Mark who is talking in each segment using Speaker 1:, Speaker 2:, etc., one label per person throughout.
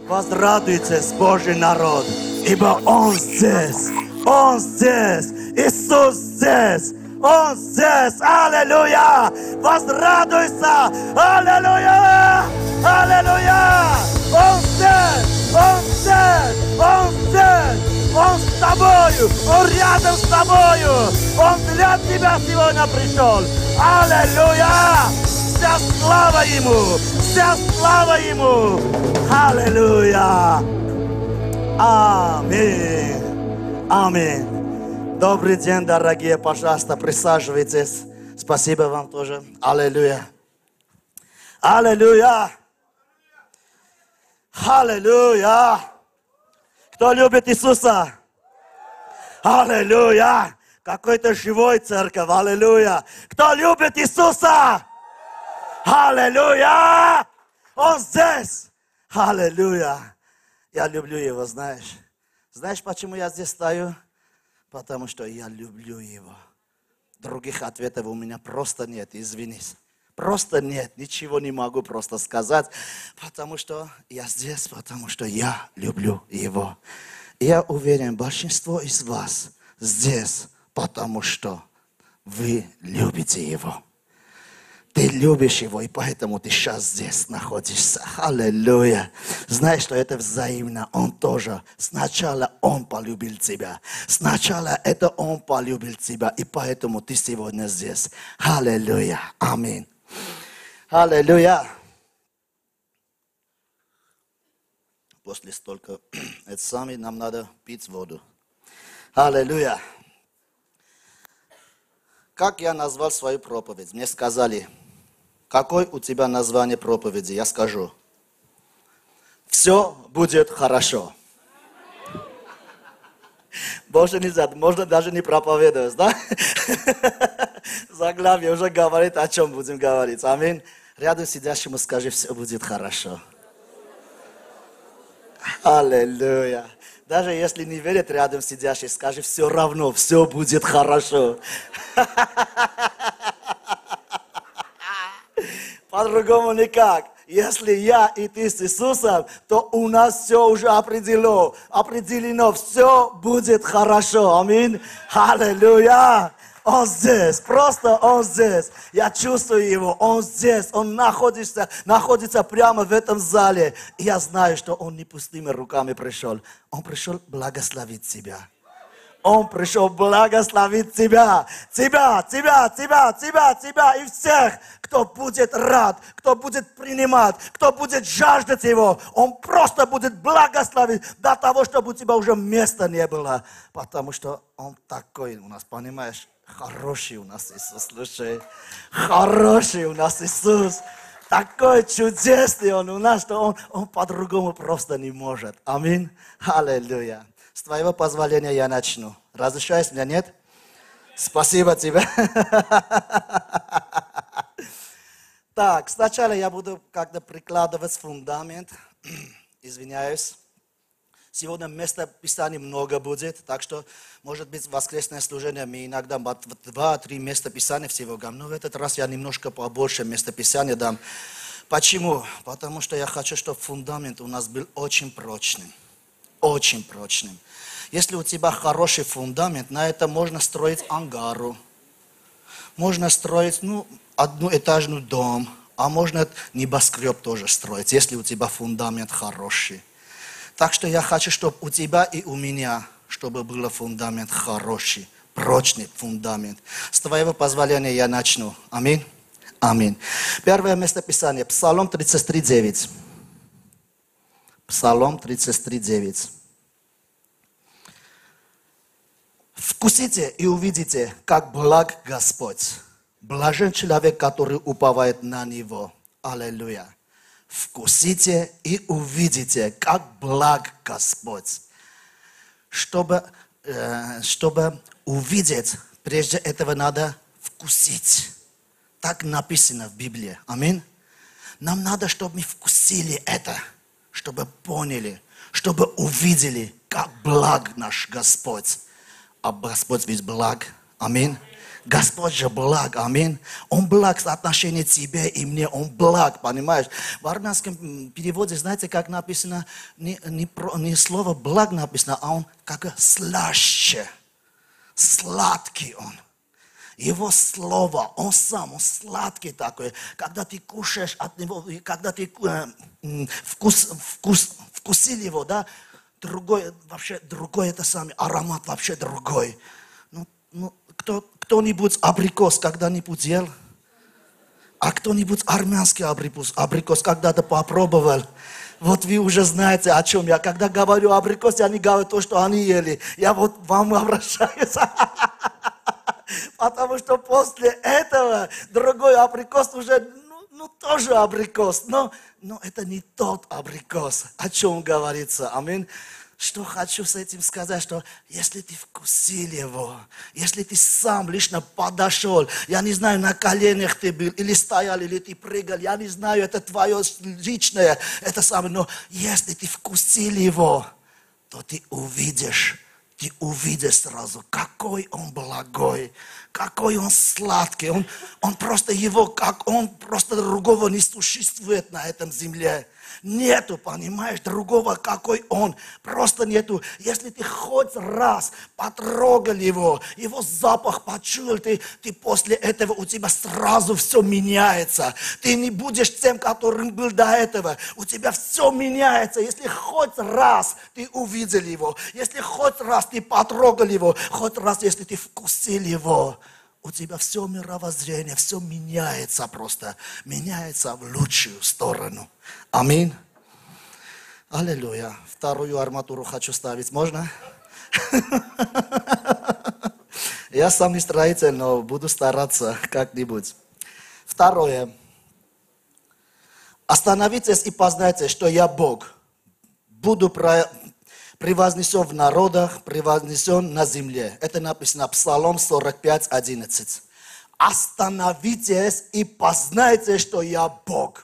Speaker 1: Возрадуйтесь, Божий народ, ибо Он здесь. Он здесь. Иисус здесь. Он здесь. Аллилуйя. Возрадуйся. Аллилуйя. Аллилуйя. Он здесь. Он здесь. Он здесь. Он с тобою. Он рядом с тобою. Он для тебя сегодня пришел. Аллилуйя. Вся слава Ему. Вся слава Ему. Аллилуйя. Аминь. Аминь. Добрый день, дорогие. Пожалуйста, присаживайтесь. Спасибо вам тоже. Аллилуйя. Аллилуйя. Аллилуйя. Кто любит Иисуса? Аллилуйя. Какой-то живой церковь. Аллилуйя. Кто любит Иисуса? Аллилуйя. Он здесь. Аллилуйя. Я люблю Его, знаешь. Знаешь, почему я здесь стою? Потому что я люблю Его. Других ответов у меня просто нет, извинись. Просто нет, ничего не могу просто сказать. Потому что я здесь, потому что я люблю Его. И я уверен, большинство из вас здесь, потому что вы любите Его. Ты любишь Его, и поэтому ты сейчас здесь находишься. Аллилуйя. Знаешь, что это взаимно. Он тоже. Сначала Он полюбил тебя. Сначала это Он полюбил тебя, и поэтому ты сегодня здесь. Аллилуйя. Аминь. Аллилуйя. После столько нам надо пить воду. Аллилуйя. Как я назвал свою проповедь? Мне сказали, какое у тебя название проповеди? Я скажу. Все будет хорошо. Больше нельзя, можно даже не проповедовать, да? Заглавие уже говорит, о чем будем говорить. Аминь. Рядом сидящему скажи, все будет хорошо. Аллилуйя. Даже если не верит рядом сидящий, скажи, все равно, все будет хорошо. По-другому никак. Если я и ты с Иисусом, то у нас все уже определено, все будет хорошо. Аминь. Аллилуйя. Он здесь, просто Он здесь. Я чувствую Его, Он здесь, Он находится прямо в этом зале. И я знаю, что Он не пустыми руками пришел. Он пришел благословить тебя. Он пришел благословить тебя и всех, кто будет рад, кто будет принимать, кто будет жаждать Его. Он просто будет благословить до того, чтобы у тебя уже места не было. Потому что Он такой у нас, понимаешь? Хороший у нас Иисус, слушай. Хороший у нас Иисус. Такой чудесный Он у нас, что Он по-другому просто не может. Аминь. Аллилуйя. С твоего позволения я начну. Разрешаешь меня, нет? Спасибо тебе. Так, сначала я буду как-то прикладывать фундамент. Извиняюсь. Сегодня места Писания много будет, так что, может быть, в воскресное служение мы иногда 2-3 места Писания всего говорим. Но в этот раз я немножко побольше места Писания дам. Почему? Потому что я хочу, чтобы фундамент у нас был очень прочным. Очень прочным. Если у тебя хороший фундамент, на это можно строить ангару. Можно строить, одноэтажный дом. А можно небоскреб тоже строить, если у тебя фундамент хороший. Так что я хочу, чтобы у тебя и у меня, чтобы был фундамент хороший, прочный фундамент. С твоего позволения я начну. Аминь. Аминь. Первое место Писания. Псалом 33:9. Псалом 33:9. Вкусите и увидите, как благ Господь. Блажен человек, который уповает на Него. Аллилуйя. Вкусите и увидите, как благ Господь. Чтобы увидеть, прежде этого надо вкусить. Так написано в Библии. Аминь. Нам надо, чтобы мы вкусили это, чтобы поняли, чтобы увидели, как благ наш Господь. А Господь ведь благ. Аминь. Господь же благ, аминь. Он благ в отношении тебе и мне, Он благ, понимаешь? В армянском переводе, знаете, как написано, не слово благ написано, а он как слаще, сладкий он. Его слово, он сам, он сладкий такой. Когда ты кушаешь от него, когда ты вкусил его, да, другой, вообще другой это самый, аромат вообще другой. Кто-нибудь абрикос когда-нибудь ел? А кто-нибудь армянский абрикос когда-то попробовал? Вот вы уже знаете, о чем я. Когда говорю абрикос, я не говорю то, что они ели. Я вот вам обращаюсь. Потому что после этого другой абрикос уже, тоже абрикос. Но это не тот абрикос, о чем говорится. Аминь. Что хочу с этим сказать, что если ты вкусил его, если ты сам лично подошел, я не знаю, на коленях ты был, или стоял, или ты прыгал, я не знаю, это твое личное, это самое, но если ты вкусил его, то ты увидишь сразу, какой он благой, какой он сладкий, он просто его, он просто другого не существует на этом земле. Нету, понимаешь, другого, какой он. Просто нету. Если ты хоть раз потрогал его запах почуял, ты после этого у тебя сразу все меняется. Ты не будешь тем, которым был до этого. У тебя все меняется. Если хоть раз ты увидел его, если хоть раз ты потрогал его, хоть раз, если ты вкусил его, у тебя все мировоззрение, все меняется просто. Меняется в лучшую сторону. Аминь. Аллилуйя. Вторую арматуру хочу ставить. Можно? Я сам не строитель, но буду стараться как-нибудь. Второе. Остановитесь и познайте, что я Бог. Буду превознесен в народах, превознесен на земле. Это написано Псалом 45, 11. Остановитесь и познайте, что я Бог.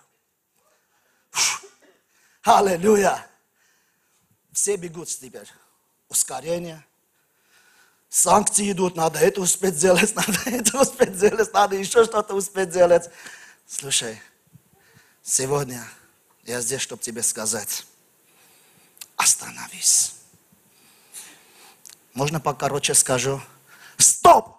Speaker 1: Аллилуйя. Все бегут теперь. Ускорение. Санкции идут, надо это успеть сделать, надо еще что-то успеть делать. Слушай, сегодня я здесь, чтобы тебе сказать. Остановись. Можно покороче скажу? Стоп!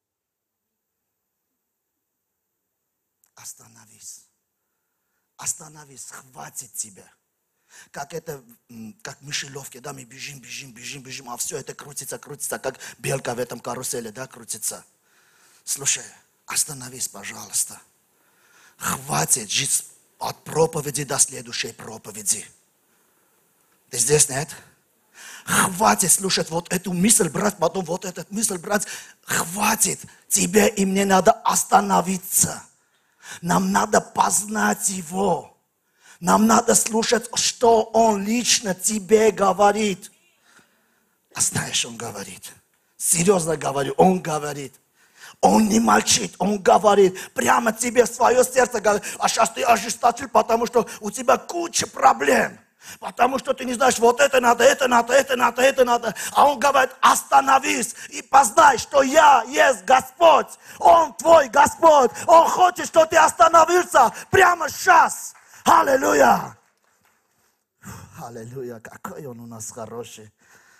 Speaker 1: Остановись. Остановись, хватит тебя. Как мышеловки, да, мы бежим, а все это крутится, как белка в этом карусели, да, крутится. Слушай, остановись, пожалуйста. Хватит жить от проповеди до следующей проповеди. Ты здесь, нет? Хватит слушать вот эту мысль, брать, потом вот эту мысль, брать. Хватит. Тебе и мне надо остановиться. Нам надо познать Его. Нам надо слушать, что Он лично тебе говорит. А знаешь, Он говорит. Серьезно говорю, Он говорит. Он не молчит, Он говорит. Прямо тебе в свое сердце говорит. А сейчас ты ожесточил, потому что у тебя куча проблем. Потому что ты не знаешь, вот это надо. А Он говорит, остановись и познай, что я есть Господь. Он твой Господь. Он хочет, чтобы ты остановился прямо сейчас. Аллилуйя. Аллилуйя, какой Он у нас хороший.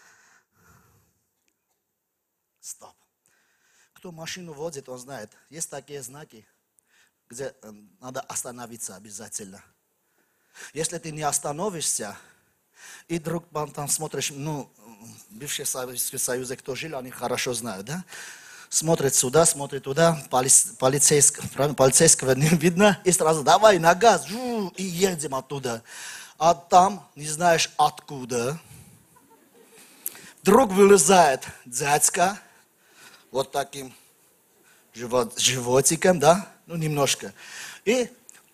Speaker 1: Стоп. Кто машину водит, он знает. Есть такие знаки, где надо остановиться обязательно. Если ты не остановишься, и вдруг там смотришь, бывшие Советские Союзы, кто жил, они хорошо знают, да? Смотрит сюда, смотрит туда, полицейского не видно, и сразу давай на газ, и едем оттуда. А там, не знаешь откуда, вдруг вылезает дядька, вот таким животиком, да, немножко, и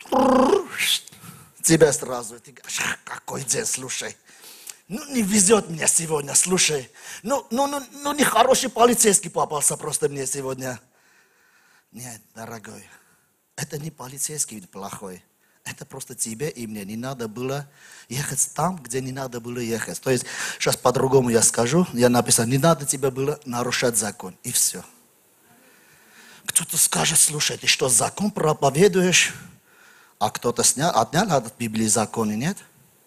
Speaker 1: тебя сразу, ты говоришь, какой день, слушай. Не везет мне сегодня, слушай. Нехороший полицейский попался просто мне сегодня. Нет, дорогой, это не полицейский плохой. Это просто тебе и мне не надо было ехать там, где не надо было ехать. То есть, сейчас по-другому я скажу, я написал, не надо тебе было нарушать закон, и все. Кто-то скажет, слушай, ты что, закон проповедуешь? А кто-то отнял от Библии законы, нет?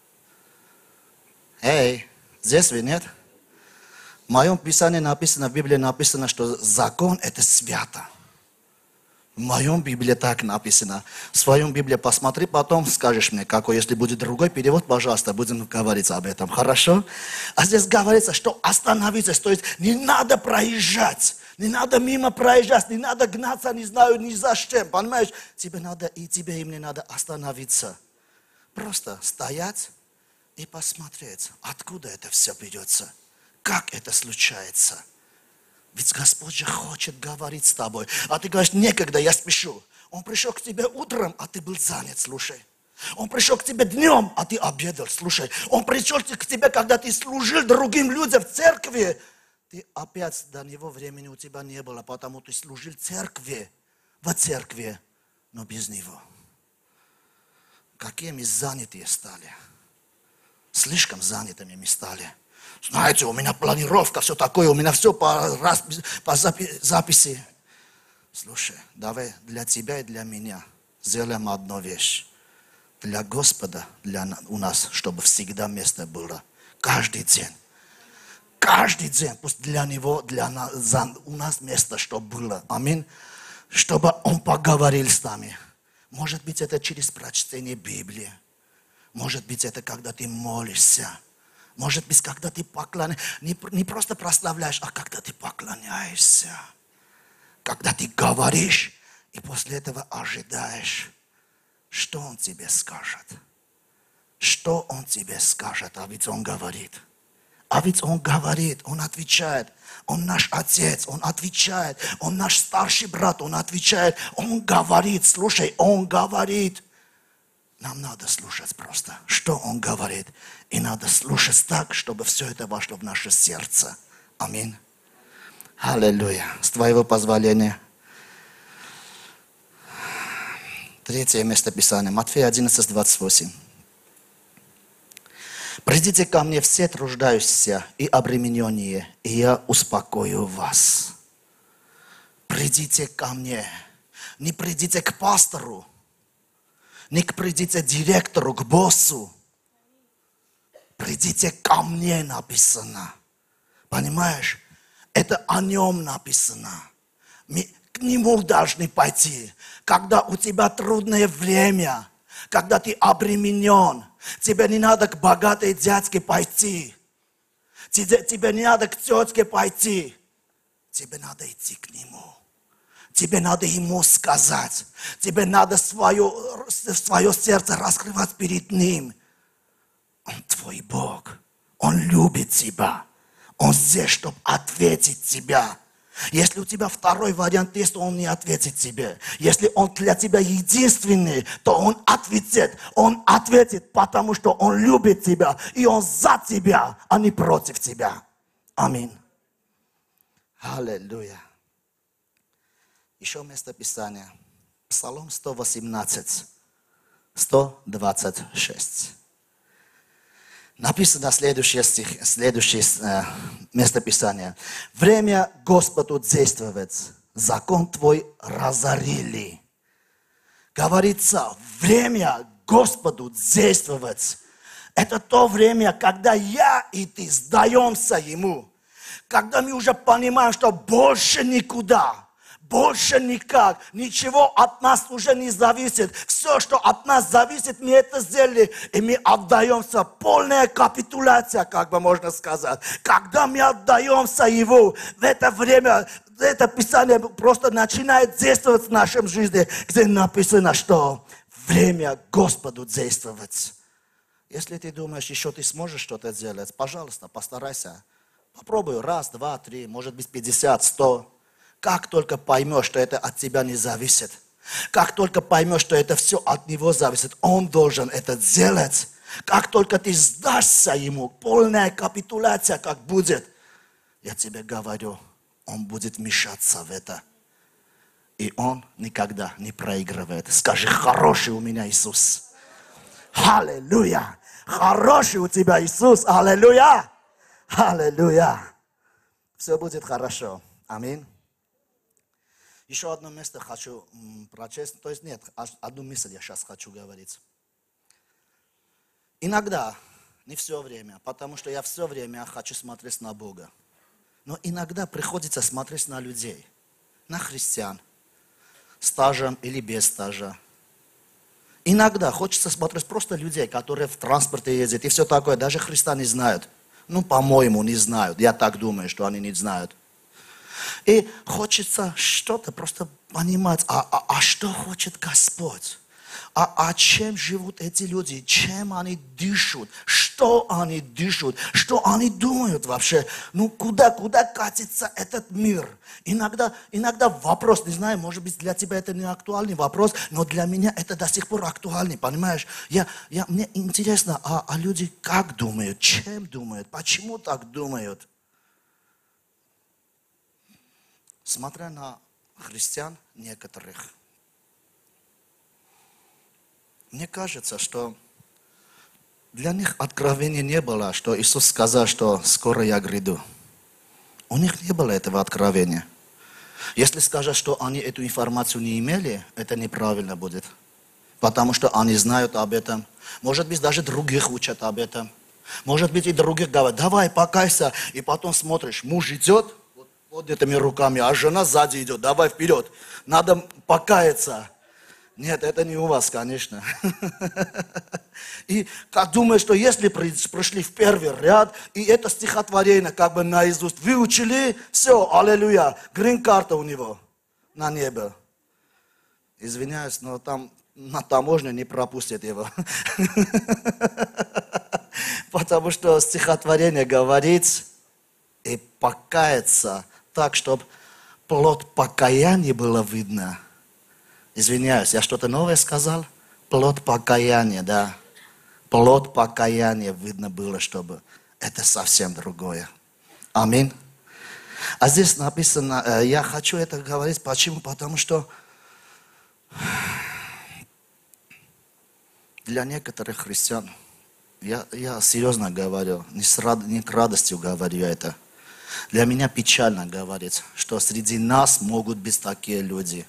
Speaker 1: Эй, здесь вы, нет? В моем Писании написано, в Библии написано, что закон – это свято. В моем Библии так написано. В своем Библии посмотри, потом скажешь мне, какой. Если будет другой перевод, пожалуйста, будем говорить об этом. Хорошо? А здесь говорится, что остановиться, то есть не надо проезжать. Не надо мимо проезжать, не надо гнаться, не знаю, ни за что. Понимаешь? Тебе надо, и тебе и мне надо остановиться. Просто стоять и посмотреть, откуда это все берется. Как это случается? Ведь Господь же хочет говорить с тобой. А ты говоришь, некогда, я спешу. Он пришел к тебе утром, а ты был занят, слушай. Он пришел к тебе днем, а ты обедал, слушай. Он пришел к тебе, когда ты служил другим людям в церкви. Ты опять до него времени у тебя не было, потому ты служил церкви, в церкви, но без него. Какие мы занятые стали. Слишком занятыми мы стали. Знаете, у меня планировка, все такое, у меня все по записи. Слушай, давай для тебя и для меня сделаем одну вещь. Для Господа, у нас, чтобы всегда место было. Каждый день. Каждый день, пусть для Него, у нас место, чтобы было. Аминь. Чтобы Он поговорил с нами. Может быть, это через прочтение Библии. Может быть, это когда ты молишься. Может быть, когда ты поклоняешься. Не просто прославляешь, а когда ты поклоняешься. Когда ты говоришь, и после этого ожидаешь. Что Он тебе скажет? Что Он тебе скажет? А ведь Он говорит. А ведь Он говорит, Он отвечает. Он наш Отец, Он отвечает. Он наш старший брат, Он отвечает. Он говорит, слушай, Он говорит. Нам надо слушать просто, что Он говорит. И надо слушать так, чтобы все это вошло в наше сердце. Аминь. Аллилуйя. С Твоего позволения. 3 место Писания. Матфея 11:28. «Придите ко мне все труждающиеся и обремененные, и я успокою вас». Придите ко мне. Не придите к пастору. Не придите к директору, к боссу. Придите ко мне, написано. Понимаешь? Это о нем написано. Мы к нему должны пойти. Когда у тебя трудное время, когда ты обременен, тебе не надо к богатой дядьке пойти. Тебе не надо к тетке пойти. Тебе надо идти к нему. Тебе надо ему сказать. Тебе надо свое сердце раскрывать перед ним. Он твой Бог. Он любит тебя. Он здесь, чтобы ответить тебе. Если у тебя второй вариант есть, то он не ответит тебе. Если он для тебя единственный, то он ответит. Он ответит, потому что он любит тебя. И он за тебя, а не против тебя. Аминь. Аллилуйя. Еще место Писания. Псалом 118, 126. Написано следующее место Писания. «Время Господу действовать, закон Твой разорили». Говорится, время Господу действовать. Это то время, когда я и ты сдаемся Ему. Когда мы уже понимаем, что больше никуда. Больше никак. Ничего от нас уже не зависит. Все, что от нас зависит, мы это сделали. И мы отдаемся. Полная капитуляция, как бы можно сказать. Когда мы отдаемся Его, в это время, это Писание просто начинает действовать в нашей жизни, где написано, что время Господу действовать. Если ты думаешь, еще ты сможешь что-то сделать, пожалуйста, постарайся. Попробуй 1, 2, 3, может быть 50, 100. Как только поймешь, что это от тебя не зависит, как только поймешь, что это все от Него зависит, Он должен это сделать. Как только ты сдашься Ему, полная капитуляция как будет, я тебе говорю, Он будет вмешаться в это. И Он никогда не проигрывает. Скажи, хороший у меня Иисус. Аллилуйя. Хороший у тебя Иисус. Аллилуйя. Аллилуйя. Все будет хорошо. Аминь. Еще одно место хочу прочесть. То есть нет, одну мысль я сейчас хочу говорить. Иногда, не все время, потому что я все время хочу смотреть на Бога. Но иногда приходится смотреть на людей, на христиан, стажем или без стажа. Иногда хочется смотреть просто людей, которые в транспорте ездят и все такое. Даже Христа не знают. Ну, по-моему, не знают. Я так думаю, что они не знают. И хочется что-то просто понимать. А что хочет Господь? А чем живут эти люди? Чем они дышат? Что они дышат? Что они думают вообще? Ну, куда катится этот мир? Иногда вопрос, не знаю, может быть, для тебя это не актуальный вопрос, но для меня это до сих пор актуальный, понимаешь? Мне интересно, а люди как думают? Чем думают? Почему так думают? Смотря на христиан некоторых, мне кажется, что для них откровения не было, что Иисус сказал, что скоро я гряду. У них не было этого откровения. Если сказать, что они эту информацию не имели, это неправильно будет. Потому что они знают об этом. Может быть, даже других учат об этом. Может быть, и других говорят, давай, покайся. И потом смотришь, муж идет вот этими руками, а жена сзади идет, давай вперед. Надо покаяться. Нет, это не у вас, конечно. И как думаю, что если пришли в первый ряд, и это стихотворение как бы наизусть выучили, все, аллилуйя, грин-карта у него на небо. Извиняюсь, но там на таможне не пропустят его. Потому что стихотворение говорит и покаяться так, чтобы плод покаяния было видно. Извиняюсь, я что-то новое сказал? Плод покаяния, да. Плод покаяния видно было, чтобы это совсем другое. Аминь. А здесь написано, я хочу это говорить, почему? Потому что для некоторых христиан, я серьезно говорю, не к радости говорю это. Для меня печально говорить, что среди нас могут быть такие люди.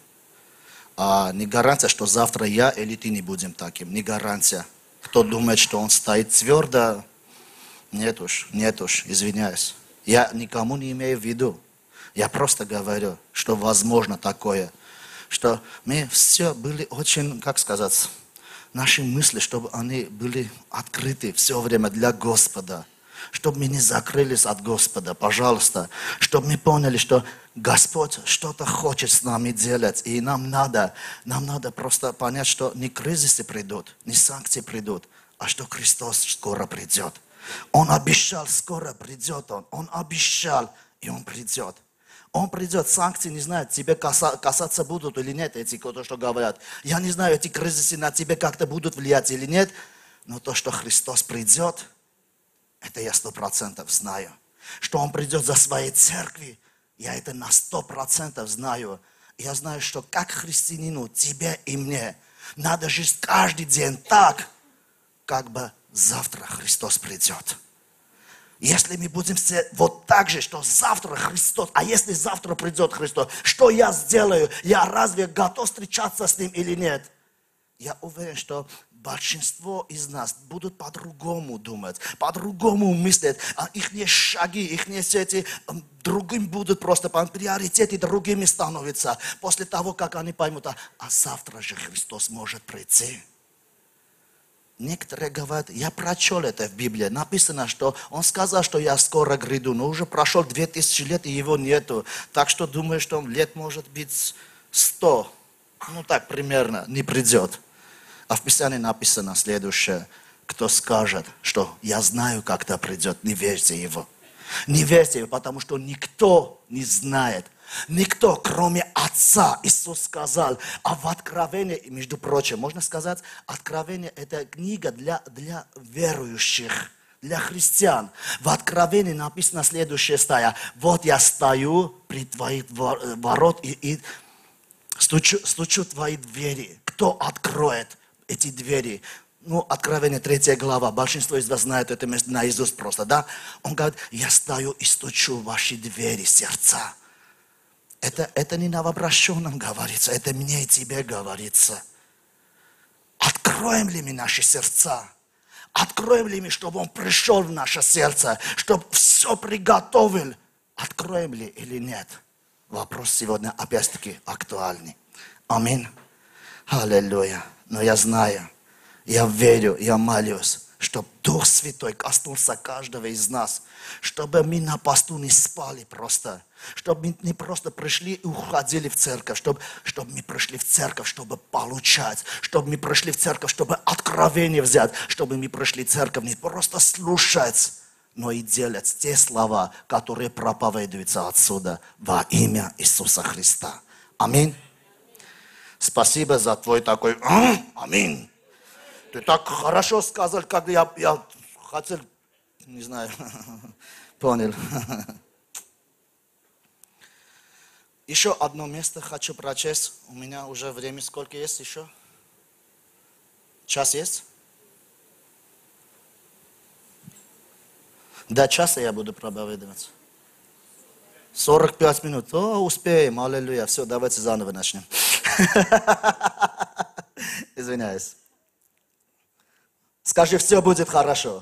Speaker 1: А не гарантия, что завтра я или ты не будем таким. Не гарантия. Кто думает, что он стоит твердо, нет уж, извиняюсь. Я никому не имею в виду. Я просто говорю, что возможно такое. Что мы все были очень, как сказать, наши мысли, чтобы они были открыты все время для Господа. Чтобы мы не закрылись от Господа, пожалуйста. Чтобы мы поняли, что Господь что-то хочет с нами делать. И нам надо просто понять, что не кризисы придут, не санкции придут, а что Христос скоро придет. Он обещал, скоро придет Он. Он обещал, и Он придет. Он придет, санкции, не знаю, тебе касаться будут или нет, эти, кто что говорят. Я не знаю, эти кризисы на тебя как-то будут влиять или нет, но то, что Христос придет, это я 100% знаю. Что Он придет за своей церкви, я это на 100% знаю. Я знаю, что как христианину, тебе и мне, надо жить каждый день так, как бы завтра Христос придет. Если мы будем все вот так же, что завтра Христос, а если завтра придет Христос, что я сделаю? Я разве готов встречаться с Ним или нет? Я уверен, что большинство из нас будут по-другому думать, по-другому мыслить. Их шаги, их сети другим будут просто, приоритеты другими становятся. После того, как они поймут, а завтра же Христос может прийти. Некоторые говорят, я прочел это в Библии, написано, что Он сказал, что я скоро гряду, но уже прошел 2000 лет, и Его нету. Так что думаю, что лет может быть 100, ну так примерно, не придет. А в Писании написано следующее. Кто скажет, что я знаю, когда придет, не верьте его. Не верьте его, потому что никто не знает. Никто, кроме Отца. Иисус сказал. А в Откровении, между прочим, можно сказать, Откровение – это книга для верующих, для христиан. В Откровении написано следующее стая. Вот я стою при твоих ворот и стучу твои двери. Кто откроет эти двери? Ну, Откровение 3 глава. Большинство из вас знает это место наизусть просто, да? Он говорит, я стою и стучу в ваши двери сердца. Это не новообращенным говорится, это мне и тебе говорится. Откроем ли мы наши сердца? Откроем ли мы, чтобы Он пришел в наше сердце, чтобы все приготовил? Откроем ли или нет? Вопрос сегодня опять-таки актуальный. Аминь. Аллилуйя. Но я знаю, я верю, я молюсь, чтобы Дух Святой коснулся каждого из нас, чтобы мы на посту не спали просто, чтобы мы не просто пришли и уходили в церковь, чтобы мы пришли в церковь, чтобы получать, чтобы мы пришли в церковь, чтобы откровение взять, чтобы мы пришли в церковь не просто слушать, но и делать те слова, которые проповедуются отсюда во имя Иисуса Христа. Аминь. Спасибо за твой такой аминь. Ты так хорошо сказал, как я хотел, не знаю, понял. Еще одно место хочу прочесть. У меня уже время сколько есть еще? Час есть? До часа я буду проповедовать. 45 минут. О, успеем, аллилуйя. Все, давайте заново начнем. Извиняюсь. Скажи, все будет хорошо.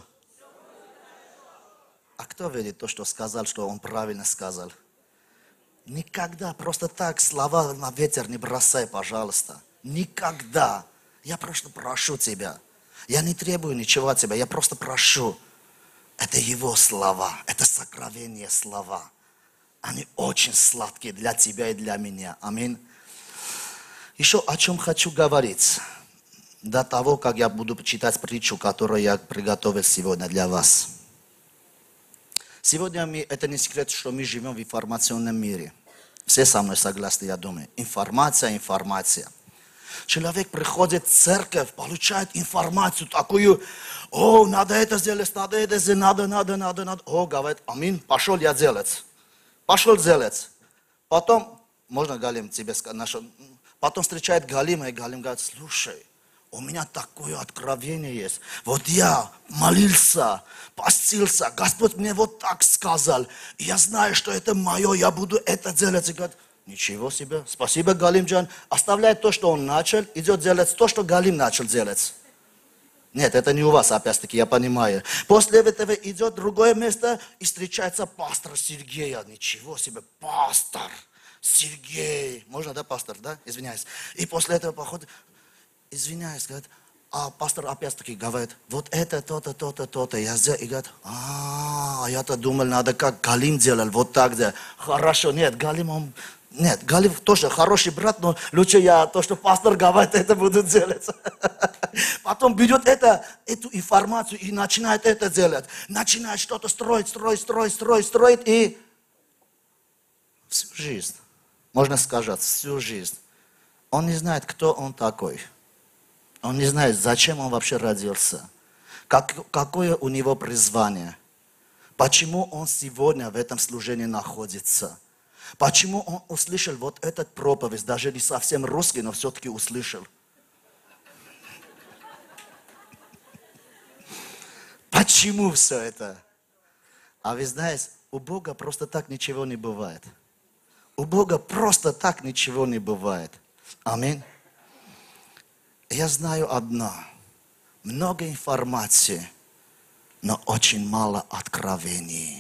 Speaker 1: А кто видит то, что сказал, что он правильно сказал? Никогда просто так слова на ветер не бросай, пожалуйста. Никогда. Я просто прошу тебя. Я не требую ничего от тебя, я просто прошу. Это Его слова, это сокровенные слова. Они очень сладкие для тебя и для меня. Аминь. Еще о чем хочу говорить. До того, как я буду читать притчу, которую я приготовил сегодня для вас. Сегодня это не секрет, что мы живем в информационном мире. Все со мной согласны, я думаю. Информация, информация. Человек приходит в церковь, получает информацию такую, о, надо это сделать, надо. О, говорит, аминь, пошел я делать. Пошел делать. Потом, можно Галим тебе сказать, потом встречает Галима, и Галим говорит, слушай, у меня такое откровение есть. Вот я молился, постился, Господь мне вот так сказал. И я знаю, что это мое, я буду это делать. И говорит, ничего себе, спасибо, Галимджан. Оставляет то, что он начал, идет делать то, что Галим начал делать. Нет, это не у вас, опять-таки, я понимаю. После этого идет другое место и встречается пастор Сергей. Ничего себе, пастор Сергей. Можно, да, пастор, да? Извиняюсь. И после этого походит... Извиняюсь, говорит, а пастор опять-таки говорит, вот это, то-то, то-то, то-то. Я сделал, и говорит, я-то думал, надо как Галим делал, вот так да. Хорошо, нет, Галим, он... Нет, Галим тоже хороший брат, но лучше я то, что пастор говорит, это буду делать. Потом берет эту информацию и начинает это делать. Начинает что-то строить, и всю жизнь, можно сказать, всю жизнь. Он не знает, кто он такой. Он не знает, зачем он вообще родился. Какое у него призвание. Почему он сегодня в этом служении находится. Почему он услышал вот этот проповедь, даже не совсем русский, но все-таки услышал. Почему все это? А вы знаете, у Бога просто так ничего не бывает. У Бога просто так ничего не бывает. Аминь. Я знаю одно. Много информации, но очень мало откровений.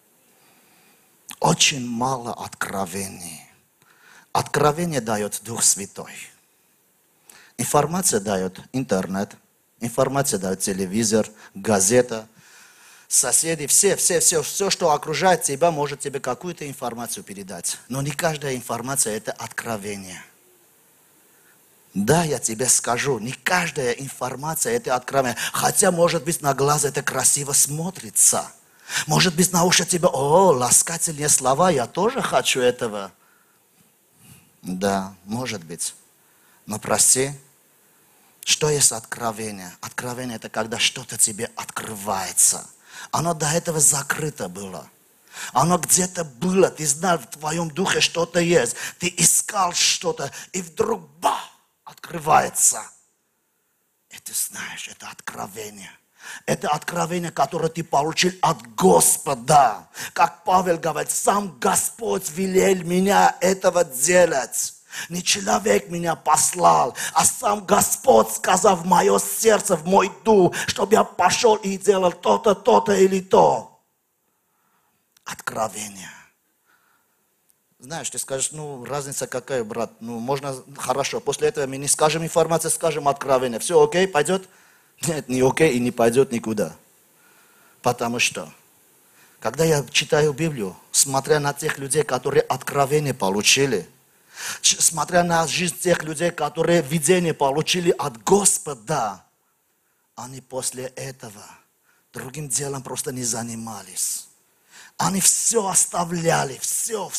Speaker 1: Очень мало откровений. Откровение дает Дух Святой. Информация дает интернет. Информация дает телевизор, газета, соседи. Все, что окружает тебя, может тебе какую-то информацию передать. Но не каждая информация – это откровение. Да, я тебе скажу, не каждая информация – это откровение. Хотя, может быть, на глаз это красиво смотрится. Может быть, на уши тебе, ласкательные слова, я тоже хочу этого. Да, может быть. Но прости, что есть откровение? Откровение – это когда что-то тебе открывается. Оно до этого закрыто было. Оно где-то было, ты знал, в твоем духе что-то есть. Ты искал что-то, и вдруг открывается. И ты знаешь, это откровение. Это откровение, которое ты получил от Господа. Как Павел говорит, сам Господь велел меня этого делать. Не человек меня послал, а сам Господь сказал в мое сердце, в мой дух, чтобы я пошел и делал то-то, то-то или то. Откровение. Знаешь, ты скажешь, разница какая, брат? Можно, хорошо. После этого мы не скажем информацию, скажем откровение. Все окей, пойдет? Нет, не окей и не пойдет никуда. Потому что, когда я читаю Библию, смотря на тех людей, которые откровение получили, смотря на жизнь тех людей, которые видение получили от Господа, они после этого другим делом просто не занимались. Они все оставляли, все,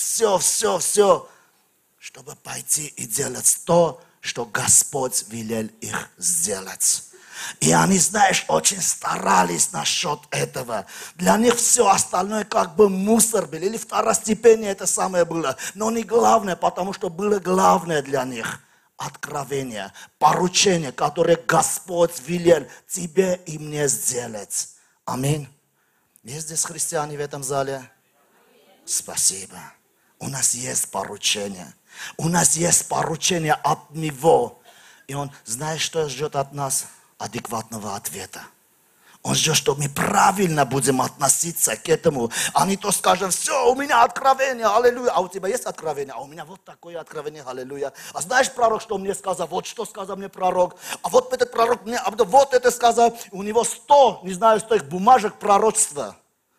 Speaker 1: чтобы пойти и делать то, что Господь велел их сделать. И они, знаешь, очень старались насчет этого. Для них все остальное как бы мусор был. Или второстепенное это самое было. Но не главное, потому что было главное для них. Откровение, поручение, которое Господь велел тебе и мне сделать. Аминь. Есть здесь христиане в этом зале? Спасибо. У нас есть поручение. У нас есть поручение от Него. И Он, знаешь, что ждет от нас? Адекватного ответа. Он ждет, что мы правильно будем относиться к этому, а не то скажем, все, у меня откровение, аллилуйя, а у тебя есть откровение, а у меня вот такое откровение, аллилуйя. А знаешь, пророк, что мне сказал? Вот что сказал мне пророк, а вот этот пророк мне, вот это сказал, у него 100, не знаю, 100 бумажек пророчества.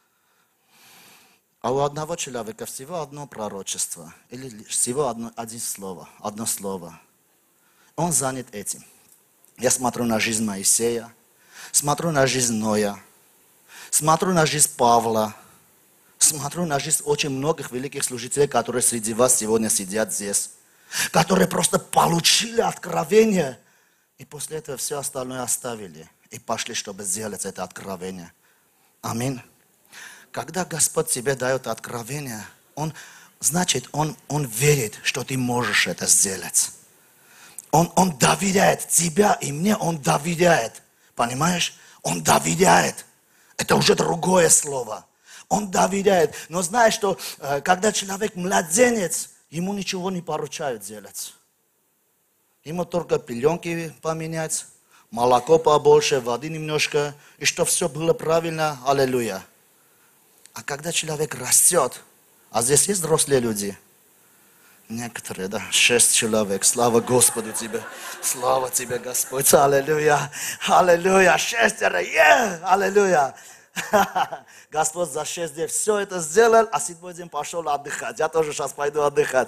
Speaker 1: А у одного человека всего одно пророчество, или всего одно слово. Он занят этим. Я смотрю на жизнь Моисея, смотрю на жизнь Ноя, смотрю на жизнь Павла, смотрю на жизнь очень многих великих служителей, которые среди вас сегодня сидят здесь, которые просто получили откровение, и после этого все остальное оставили, и пошли, чтобы сделать это откровение. Аминь. Когда Господь тебе дает откровение, Он верит, что ты можешь это сделать. Он доверяет тебя и мне, Он доверяет. Понимаешь? Он доверяет. Это уже другое слово. Он доверяет. Но знаешь, что когда человек младенец, ему ничего не поручают делать. Ему только пеленки поменять, молоко побольше, воды немножко, и что все было правильно, аллилуйя. А когда человек растет, а здесь есть взрослые люди? Некоторые, 6 человек. Слава Господу тебе. Слава тебе, Господь. Аллилуйя. Аллилуйя. 6, аллилуйя. Господь за 6 дней все это сделал, а 7-й день пошел отдыхать. Я тоже сейчас пойду отдыхать.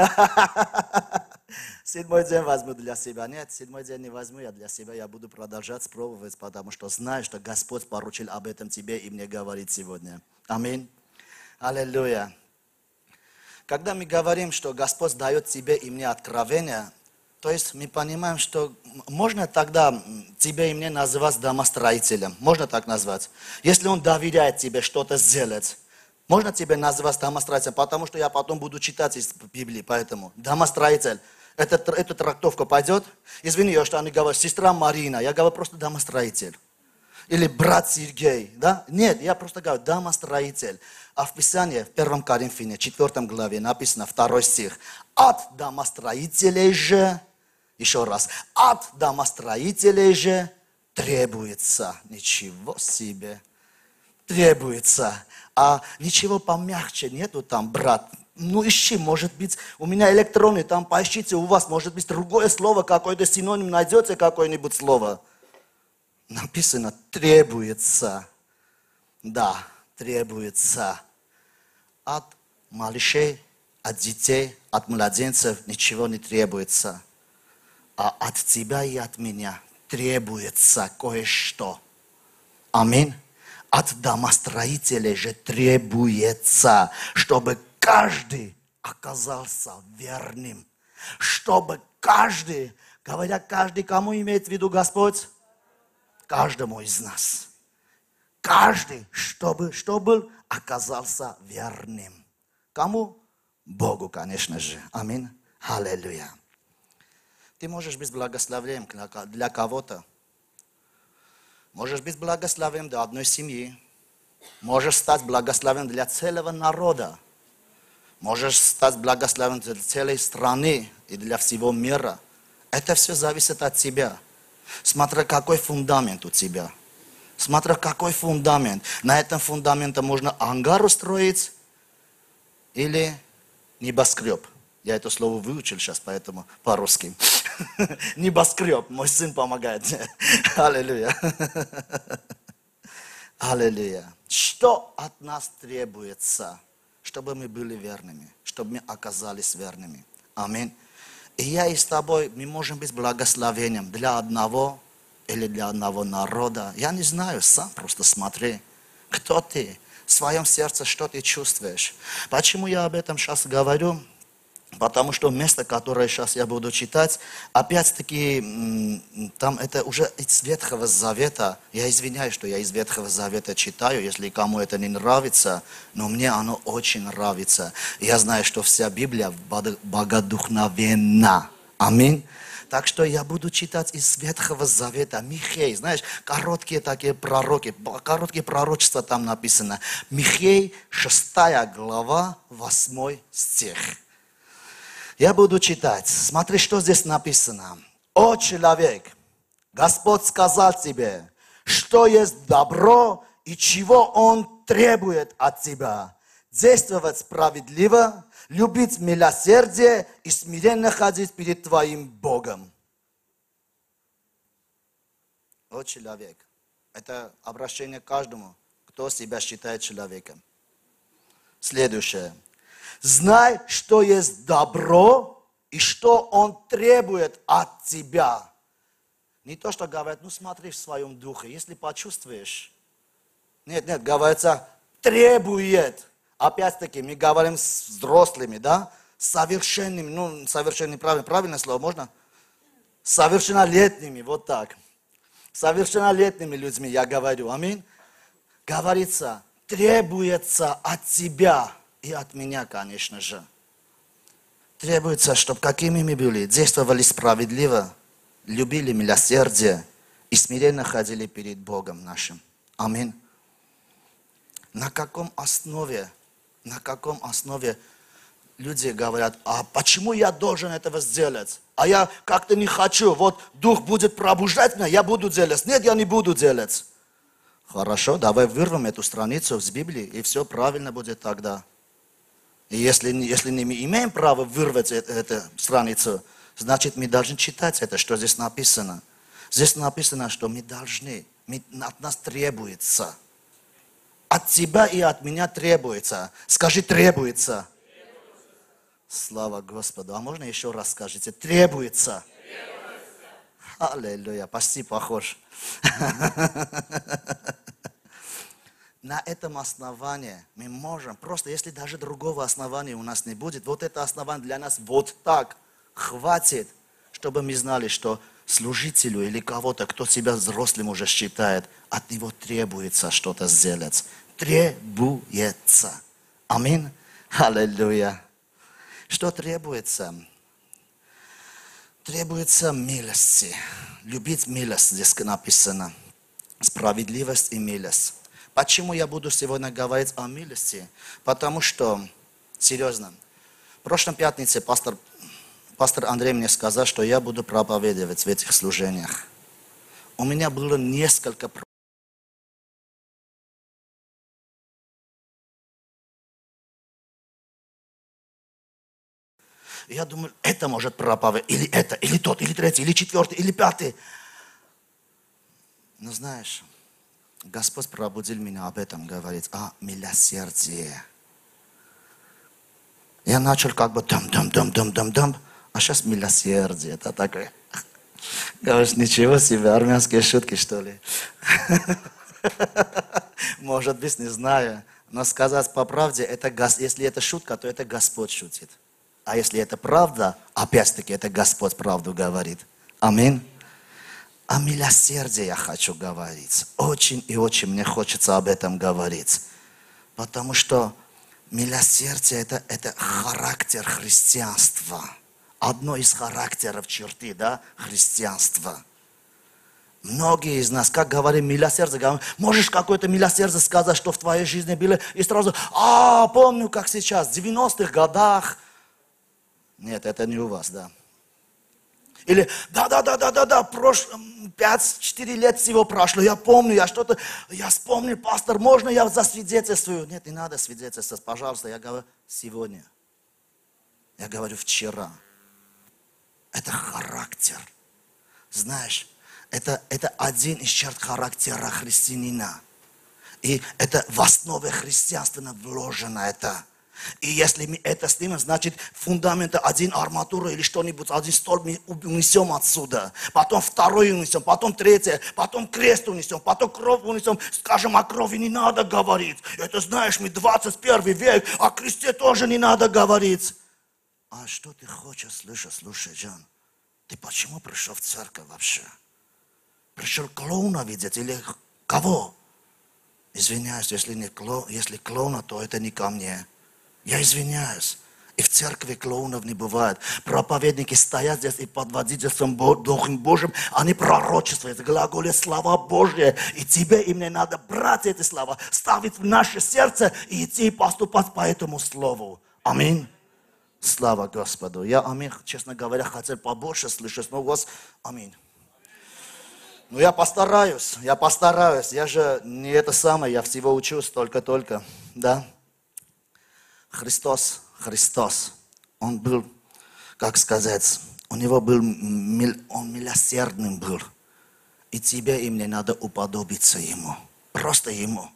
Speaker 1: 7-й день возьму для себя. Нет, 7-й день не возьму я для себя. Я буду продолжать пробовать, потому что знаю, что Господь поручил об этом тебе и мне говорить сегодня. Аминь. Аллилуйя. Когда мы говорим, что Господь дает тебе и мне откровение, то есть мы понимаем, что можно тогда тебе и мне называть домостроителем. Можно так назвать. Если Он доверяет тебе что-то сделать, можно тебе называть домостроителем, потому что я потом буду читать из Библии, поэтому домостроитель. Эта трактовка пойдет? Извини, что они говорят, сестра Марина, я говорю просто домостроитель. Или брат Сергей, да? Нет, я просто говорю, домостроитель. А в Писании, в 1 Коринфяне, 4 главе написано, 2 стих. От домостроителей же, еще раз, от домостроителей же требуется. Ничего себе. Требуется. А ничего помягче нету там, брат. Ищи, может быть, у меня электронный, там поищите у вас, может быть, другое слово, какой-то синоним найдете, какое-нибудь слово. Написано, требуется. Да, требуется. От малышей, от детей, от младенцев ничего не требуется. А от тебя и от меня требуется кое-что. Аминь. От домостроителей же требуется, чтобы каждый оказался верным. Чтобы каждый, говоря каждый, кому имеет в виду Господь? Каждому из нас. Каждый, чтобы оказался верным. Кому? Богу, конечно же. Аминь. Можешь быть благословен для одной семьи. Можешь стать благословен для целого народа. Можешь стать благословен для целой страны и для всего мира. Это все зависит от тебя. Смотря какой фундамент у тебя. Смотря какой фундамент. На этом фундаменте можно ангар устроить или небоскреб. Я это слово выучил сейчас, поэтому по-русски. Небоскреб. Мой сын помогает мне. Аллилуйя. Аллилуйя. Что от нас требуется, чтобы мы были верными, чтобы мы оказались верными? Аминь. И я и с тобой, мы можем быть благословением для одного или для одного народа. Я не знаю, сам просто смотри, кто ты, в своем сердце, что ты чувствуешь. Почему я об этом сейчас говорю? Потому что место, которое сейчас я буду читать, опять-таки, там это уже из Ветхого Завета. Я извиняюсь, что я из Ветхого Завета читаю, если кому это не нравится, но мне оно очень нравится. Я знаю, что вся Библия богодухновенна. Аминь. Так что я буду читать из Ветхого Завета. Михей, знаешь, короткие такие пророки, короткие пророчества там написано. Михей, 6 глава, 8 стих. Я буду читать. Смотри, что здесь написано. «О человек, Господь сказал тебе, что есть добро и чего Он требует от тебя. Действовать справедливо, любить милосердие и смиренно ходить перед твоим Богом». О человек. Это обращение к каждому, кто себя считает человеком. Следующее. Знай, что есть добро и что Он требует от тебя. Не то, что говорят, ну смотри в своем духе, если почувствуешь. Нет, говорится, требует. Опять-таки, мы говорим с взрослыми, да? Совершенными, совершенно правильное слово, можно? Совершеннолетними, вот так. Совершеннолетними людьми я говорю, аминь. Говорится, требуется от тебя. И от меня, конечно же. Требуется, чтобы какими мы были, действовали справедливо, любили милосердие и смиренно ходили перед Богом нашим. Аминь. На каком основе люди говорят, а почему я должен этого сделать? А я как-то не хочу, вот Дух будет пробуждать меня, я буду делать. Нет, я не буду делать. Хорошо, давай вырвем эту страницу с Библии, и все правильно будет тогда. И если не мы имеем право вырвать эту страницу, значит мы должны читать это, что здесь написано. Здесь написано, что мы должны, от нас требуется. От тебя и от меня требуется. Скажи, требуется. Слава Господу. А можно еще раз скажите? Требуется. Аллилуйя. Почти похож. На этом основании мы можем, просто если даже другого основания у нас не будет, вот это основание для нас вот так хватит, чтобы мы знали, что служителю или кого-то, кто себя взрослым уже считает, от него требуется что-то сделать. Требуется. Аминь. Аллилуйя. Что требуется? Требуется милости. Любить милость, здесь написано. Справедливость и милость. Почему я буду сегодня говорить о милости? Потому что, серьезно, в прошлом пятнице пастор Андрей мне сказал, что я буду проповедовать в этих служениях. У меня было несколько проблем. Я думаю, это может проповедовать, или это, или тот, или третий, или четвертый, или пятый. Но знаешь, Господь пробудил меня об этом говорить, о милосердии. Я начал как бы дам, а сейчас милосердие. Это такое. Говоришь, ничего себе, армянские шутки, что ли? Может быть, не знаю. Но сказать по правде, если это шутка, то это Господь шутит. А если это правда, опять-таки, это Господь правду говорит. Аминь. О милосердии я хочу говорить. Очень и очень мне хочется об этом говорить. Потому что милосердие это характер христианства. Одно из характеров черты, да, христианства. Многие из нас, как говорим, милосердие, говорим, можешь какое-то милосердие сказать, что в твоей жизни было, и сразу, помню, как сейчас, в 90-х годах. Нет, это не у вас, да. Или, да, 5-4 лет всего прошло, я помню, я вспомнил, пастор, можно я засвидетельствую? Нет, не надо свидетельствовать, пожалуйста, я говорю, сегодня. Я говорю, вчера. Это характер. Знаешь, это один из черт характера христианина. И это в основе христианства вложено это. И если мы это снимем, значит фундамент один, арматура или что-нибудь, один столб мы унесем отсюда. Потом второй унесем, потом третий, потом крест унесем, потом кровь унесем. Скажем, о крови не надо говорить. Это знаешь, мы 21 век, о кресте тоже не надо говорить. А что ты хочешь слышать? Слушай, Джон, ты почему пришел в церковь вообще? Пришел клоуна видеть или кого? Извиняюсь, если клоуна, то это не ко мне. Я извиняюсь. И в церкви клоунов не бывает. Проповедники стоят здесь и под водительством Духом Божьим, они пророчествуют, глаголят слова Божьи. И тебе и мне надо брать эти слова, ставить в наше сердце и идти и поступать по этому слову. Аминь. Слава Господу. Я аминь, честно говоря, хотел побольше слышать, но у вас аминь. Ну, я постараюсь. Я же не это самое, я всего учусь только. Да? Христос, Он был, как сказать, он милосердным был. И тебе и мне надо уподобиться Ему. Просто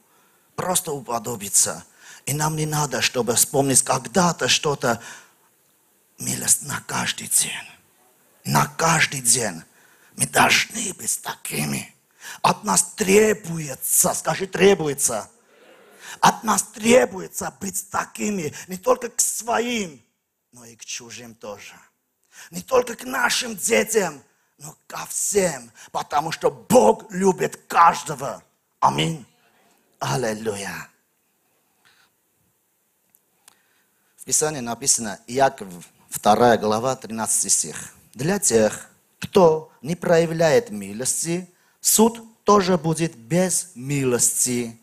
Speaker 1: уподобиться. И нам не надо, чтобы вспомнить когда-то что-то. Милость на каждый день. На каждый день. Мы должны быть такими. От нас требуется, скажи, требуется. От нас требуется быть такими, не только к своим, но и к чужим тоже. Не только к нашим детям, но ко всем, потому что Бог любит каждого. Аминь. Аллилуйя. В Писании написано, Иаков, 2 глава, 13 стих. Для тех, кто не проявляет милости, суд тоже будет без милости.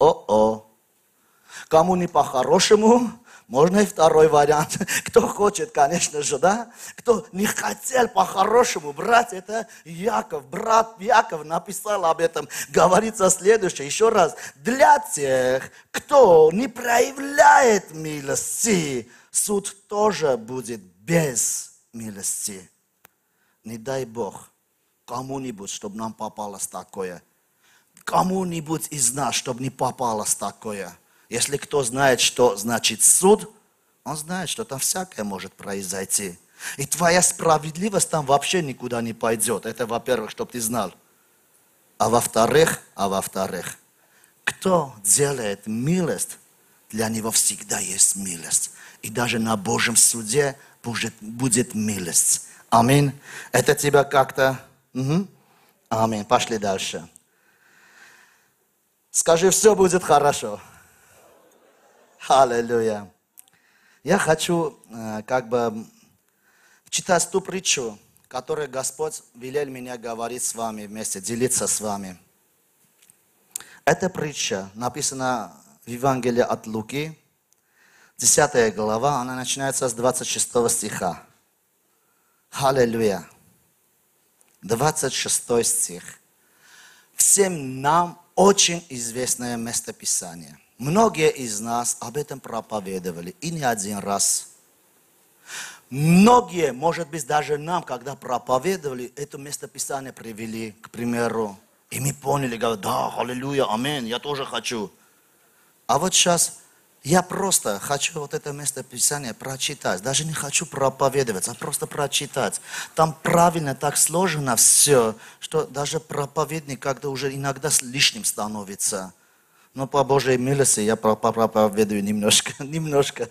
Speaker 1: Кому не по-хорошему, можно и второй вариант. Кто хочет, конечно же, да? Кто не хотел по-хорошему брать, это Яков. Брат Яков написал об этом. Говорится следующее, еще раз. Для тех, кто не проявляет милости, суд тоже будет без милости. Не дай Бог кому-нибудь, чтобы нам попалось такое. Кому-нибудь из нас, чтобы не попалось такое. Если кто знает, что значит суд, он знает, что там всякое может произойти. И твоя справедливость там вообще никуда не пойдет. Это, во-первых, чтобы ты знал. А во-вторых, кто делает милость, для него всегда есть милость. И даже на Божьем суде будет милость. Аминь. Это тебя как-то... Аминь. Пошли дальше. Скажи, все будет хорошо. Аллилуйя. Я хочу читать ту притчу, которую Господь велел меня говорить с вами вместе, делиться с вами. Эта притча написана в Евангелии от Луки, 10 глава, она начинается с 26 стиха. Аллилуйя. 26 стих. Всем нам очень известное местописание. Многие из нас об этом проповедовали, и не один раз. Многие, может быть, даже нам, когда проповедовали, это местописание привели, к примеру. И мы поняли, говорят, да, аллилуйя, аминь, я тоже хочу. А вот сейчас я просто хочу вот это местописание прочитать. Даже не хочу проповедовать, а просто прочитать. Там правильно так сложено все, что даже проповедник как-то уже иногда лишним становится. Но по Божьей милости я проповедую немножко.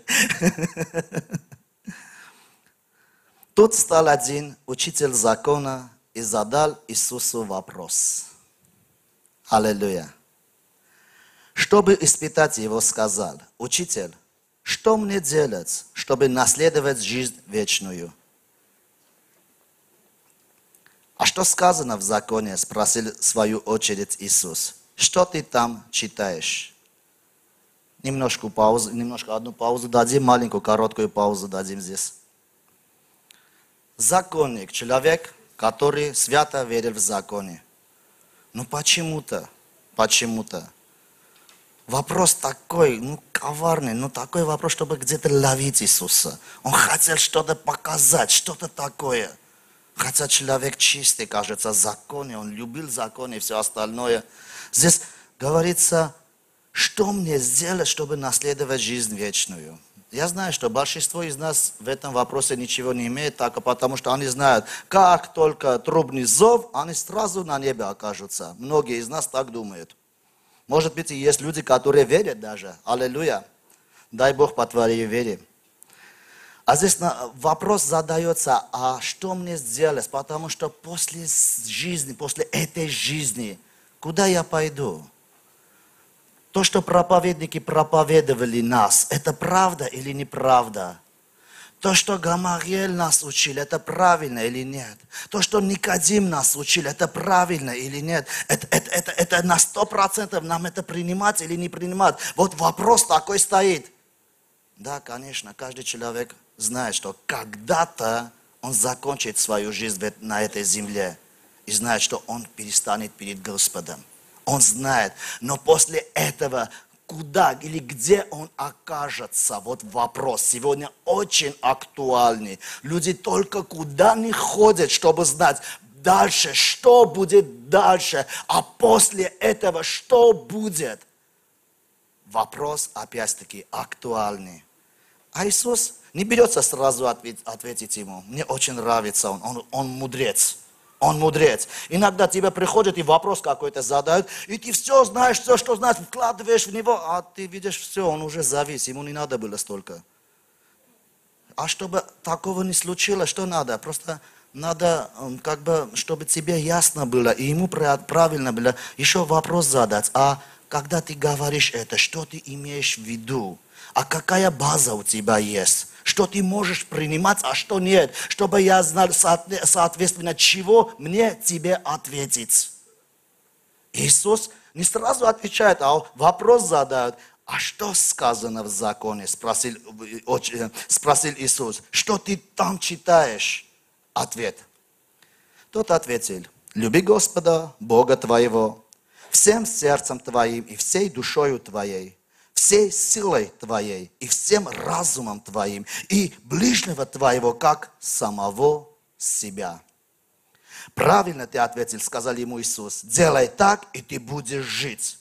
Speaker 1: Тут стал один учитель закона и задал Иисусу вопрос. Аллилуйя. Чтобы испытать его, сказал: «Учитель, что мне делать, чтобы наследовать жизнь вечную?» А что сказано в законе? Спросил в свою очередь Иисус. Что ты там читаешь? Немножко одну паузу дадим, маленькую, короткую паузу дадим здесь. Законник, человек, который свято верил в законе. Но почему-то, вопрос такой, коварный, такой вопрос, чтобы где-то ловить Иисуса. Он хотел что-то показать, что-то такое. Хотя человек чистый, кажется, законе, он любил законе и все остальное. Здесь говорится, что мне сделать, чтобы наследовать жизнь вечную? Я знаю, что большинство из нас в этом вопросе ничего не имеет, только потому что они знают, как только трубный зов, они сразу на небе окажутся. Многие из нас так думают. Может быть, и есть люди, которые верят даже. Аллилуйя. Дай Бог по твоей вере. А здесь вопрос задается, а что мне сделать? Потому что после этой жизни, куда я пойду? То, что проповедники проповедовали нас, это правда или неправда? То, что Гамалиэль нас учил, это правильно или нет? То, что Никодим нас учил, это правильно или нет? Это на 100% нам это принимать или не принимать? Вот вопрос такой стоит. Да, конечно, каждый человек знает, что когда-то он закончит свою жизнь на этой земле и знает, что он перестанет перед Господом. Он знает, но после этого куда или где он окажется, вот вопрос сегодня очень актуальный. Люди только куда не ходят, чтобы знать дальше, что будет дальше, а после этого что будет. Вопрос опять-таки актуальный. А Иисус не берется сразу ответить ему. Мне очень нравится он мудрец. Он мудрец. Иногда тебе приходит и вопрос какой-то задают, и ты все знаешь, все, что знаешь, вкладываешь в него, а ты видишь, все, он уже завис, ему не надо было столько. А чтобы такого не случилось, что надо? Просто надо, чтобы тебе ясно было, и ему правильно было, еще вопрос задать. А когда ты говоришь это, что ты имеешь в виду? А какая база у тебя есть? Что ты можешь принимать, а что нет? Чтобы я знал, соответственно, чего мне тебе ответить. Иисус не сразу отвечает, а вопрос задает. А что сказано в законе? Спросил Иисус. Что ты там читаешь? Ответ. Тот ответил. Люби Господа, Бога твоего, всем сердцем твоим и всей душою твоей, всей силой твоей и всем разумом твоим, и ближнего твоего, как самого себя. Правильно ты ответил, сказал ему Иисус. Делай так, и ты будешь жить.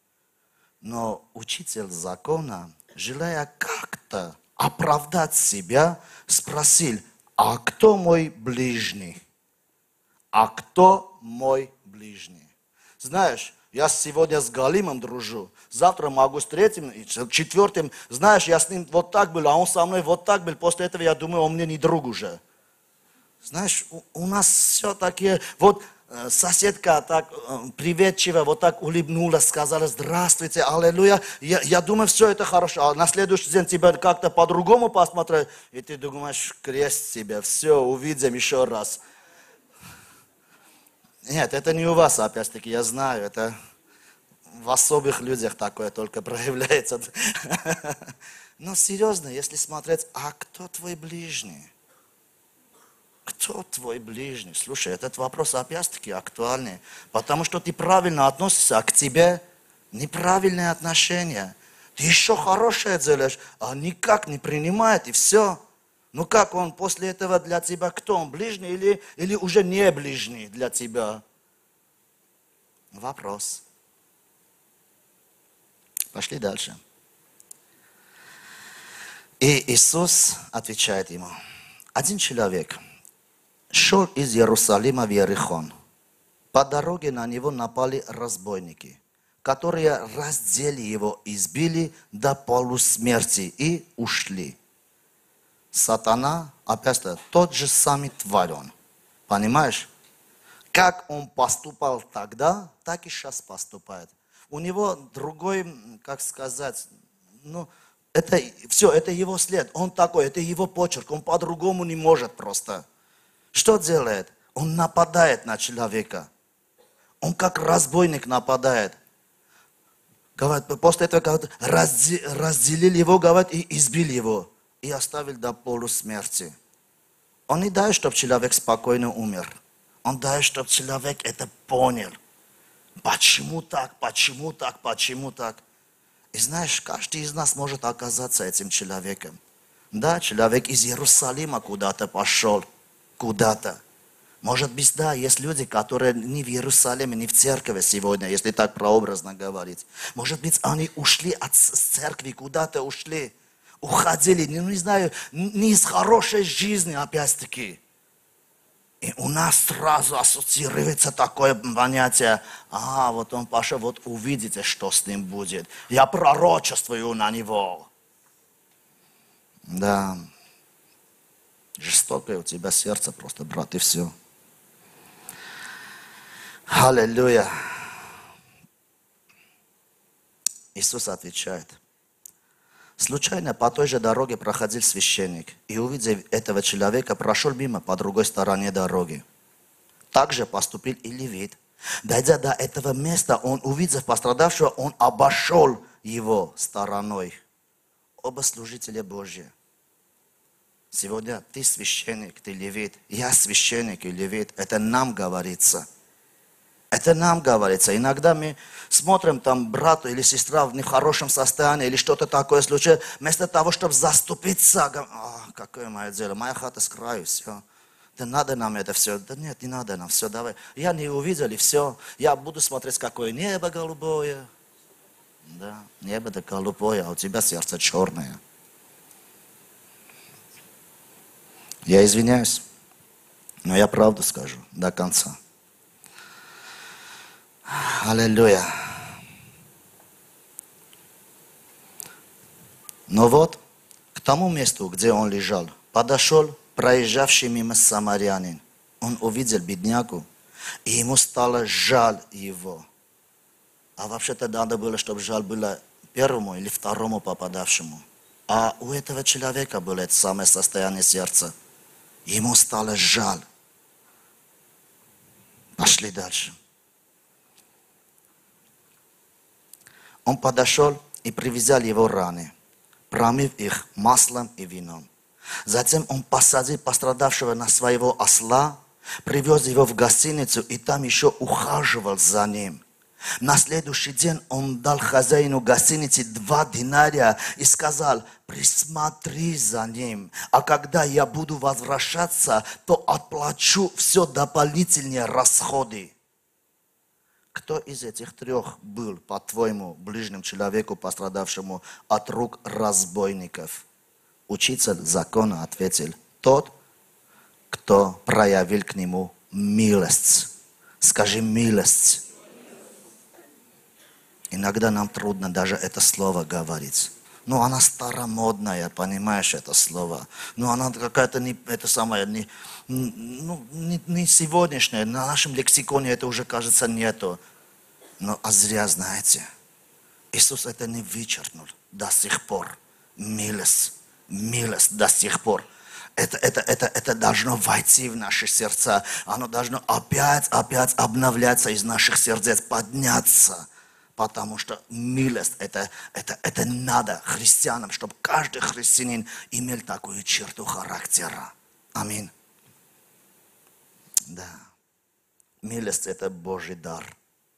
Speaker 1: Но учитель закона, желая как-то оправдать себя, спросил, а кто мой ближний? А кто мой ближний? Знаешь, я сегодня с Галимом дружу, завтра могу с третьим, четвертым. Знаешь, я с ним вот так был, а он со мной вот так был. После этого я думаю, он мне не друг уже. Знаешь, у нас все такие, вот соседка так приветливо, вот так улыбнулась, сказала, здравствуйте, аллилуйя. Я думаю, все это хорошо. А на следующий день тебя как-то по-другому посмотрят, и ты думаешь, крест себе, все, увидим еще раз. Нет, это не у вас, опять-таки, я знаю, это в особых людях такое только проявляется. Но серьезно, если смотреть, а кто твой ближний? Кто твой ближний? Слушай, этот вопрос опять-таки актуальный, потому что ты правильно относишься, а к тебе неправильные отношения. Ты еще хорошее делаешь, а никак не принимает, и все. Ну как он после этого для тебя кто? Он ближний или уже не ближний для тебя? Вопрос. Пошли дальше. И Иисус отвечает ему. Один человек шел из Иерусалима в Иерихон. По дороге на него напали разбойники, которые раздели его, избили до полусмерти и ушли. Сатана, опять-таки, тот же самый тварь он. Понимаешь? Как он поступал тогда, так и сейчас поступает. У него другой, как сказать, это все, это его след. Он такой, это его почерк, он по-другому не может просто. Что делает? Он нападает на человека. Он как разбойник нападает. Говорит, после этого говорит, разделили его, говорит, и избили его. И оставили до полусмерти. Он не дает, чтобы человек спокойно умер. Он дает, чтобы человек это понял. Почему так, почему так, почему так? И знаешь, каждый из нас может оказаться этим человеком. Да, человек из Иерусалима куда-то пошел, куда-то. Может быть, да, есть люди, которые не в Иерусалиме, не в церкви сегодня, если так прообразно говорить. Может быть, они ушли от церкви, куда-то ушли, уходили, не знаю, не из хорошей жизни, опять-таки. И у нас сразу ассоциируется такое понятие, вот он пошел, вот увидите, что с ним будет. Я пророчествую на него. Да, жестокое у тебя сердце просто, брат, и все. Аллилуйя. Иисус отвечает. Случайно по той же дороге проходил священник, и, увидев этого человека, прошел мимо по другой стороне дороги. Так же поступил и левит. Дойдя до этого места, он, увидев пострадавшего, он обошел его стороной. Оба служителя Божьи. Сегодня ты священник, ты левит, я священник и левит. Это нам говорится. Это нам говорится. Иногда мы смотрим, там брат или сестра в нехорошем состоянии, или что-то такое случилось, вместо того, чтобы заступиться, говорим, какое мое дело, моя хата с краю, все. Да надо нам это все. Да нет, не надо нам, все, давай. Я не увидел, и все. Я буду смотреть, какое небо голубое. Да, небо-то голубое, а у тебя сердце черное. Я извиняюсь, но я правду скажу до конца. Аллилуйя. Но вот к тому месту, где он лежал, подошел проезжавший мимо самарянин. Он увидел беднягу, и ему стало жаль его. А вообще-то надо было, чтобы жаль было первому или второму попадавшему. А у этого человека было это самое состояние сердца. Ему стало жаль. Пошли дальше. Он подошел и привязал его раны, промыв их маслом и вином. Затем он посадил пострадавшего на своего осла, привез его в гостиницу и там еще ухаживал за ним. На следующий день он дал хозяину гостиницы 2 динария и сказал: присмотри за ним, а когда я буду возвращаться, то отплачу все дополнительные расходы. Кто из этих 3 был, по-твоему, ближним человеку, пострадавшему от рук разбойников? Учитель закона ответил: тот, кто проявил к нему милость. Скажи милость. Иногда нам трудно даже это слово говорить. Ну, она старомодная, понимаешь, это слово. Ну, она какая-то не сегодняшняя. На нашем лексиконе это уже, кажется, нету. Но зря, знаете. Иисус это не вычеркнул до сих пор. Милость до сих пор. Это должно войти в наши сердца. Оно должно опять обновляться из наших сердец, подняться. Потому что милость, это надо христианам, чтобы каждый христианин имел такую черту характера. Аминь. Да. Милость – это Божий дар.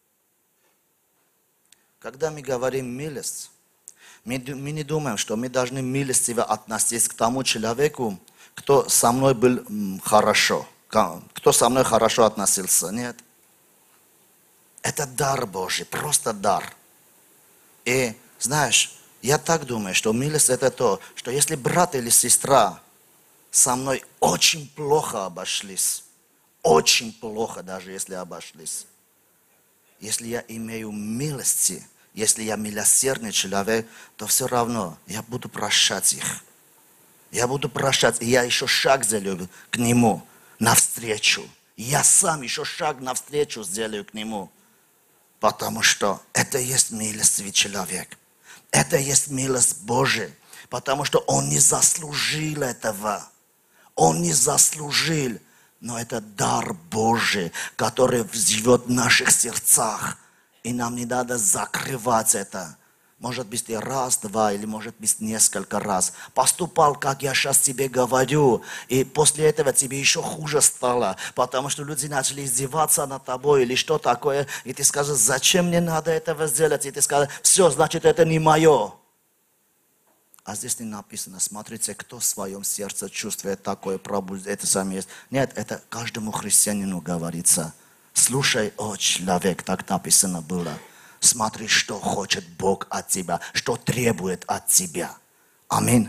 Speaker 1: Когда мы говорим милость, мы не думаем, что мы должны милостиво относиться к тому человеку, кто со мной был хорошо, кто со мной хорошо относился. Нет. Это дар Божий, просто дар. И знаешь, я так думаю, что милость это то, что если брат или сестра со мной очень плохо обошлись, очень плохо даже если обошлись, если я имею милости, если я милосердный человек, то все равно я буду прощать их. Я буду прощать, и я еще шаг сделаю к нему навстречу. Я сам еще шаг навстречу сделаю к нему. Потому что это есть милостивый человек. Это есть милость Божия. Потому что он не заслужил этого. Он не заслужил. но это дар Божий, который живет в наших сердцах. И нам не надо закрывать это. Может быть, ты раз, два, или может быть, несколько раз поступал, как я сейчас тебе говорю. И после этого тебе еще хуже стало, потому что люди начали издеваться над тобой или что такое. И ты скажешь, зачем мне надо этого сделать? И ты скажешь, все, значит, это не мое. А здесь не написано, смотрите, кто в своем сердце чувствует такое пробуждение, это самое есть. Нет, это каждому христианину говорится. Слушай, о человек, так написано было. Смотри, что хочет Бог от тебя, что требует от тебя. Аминь.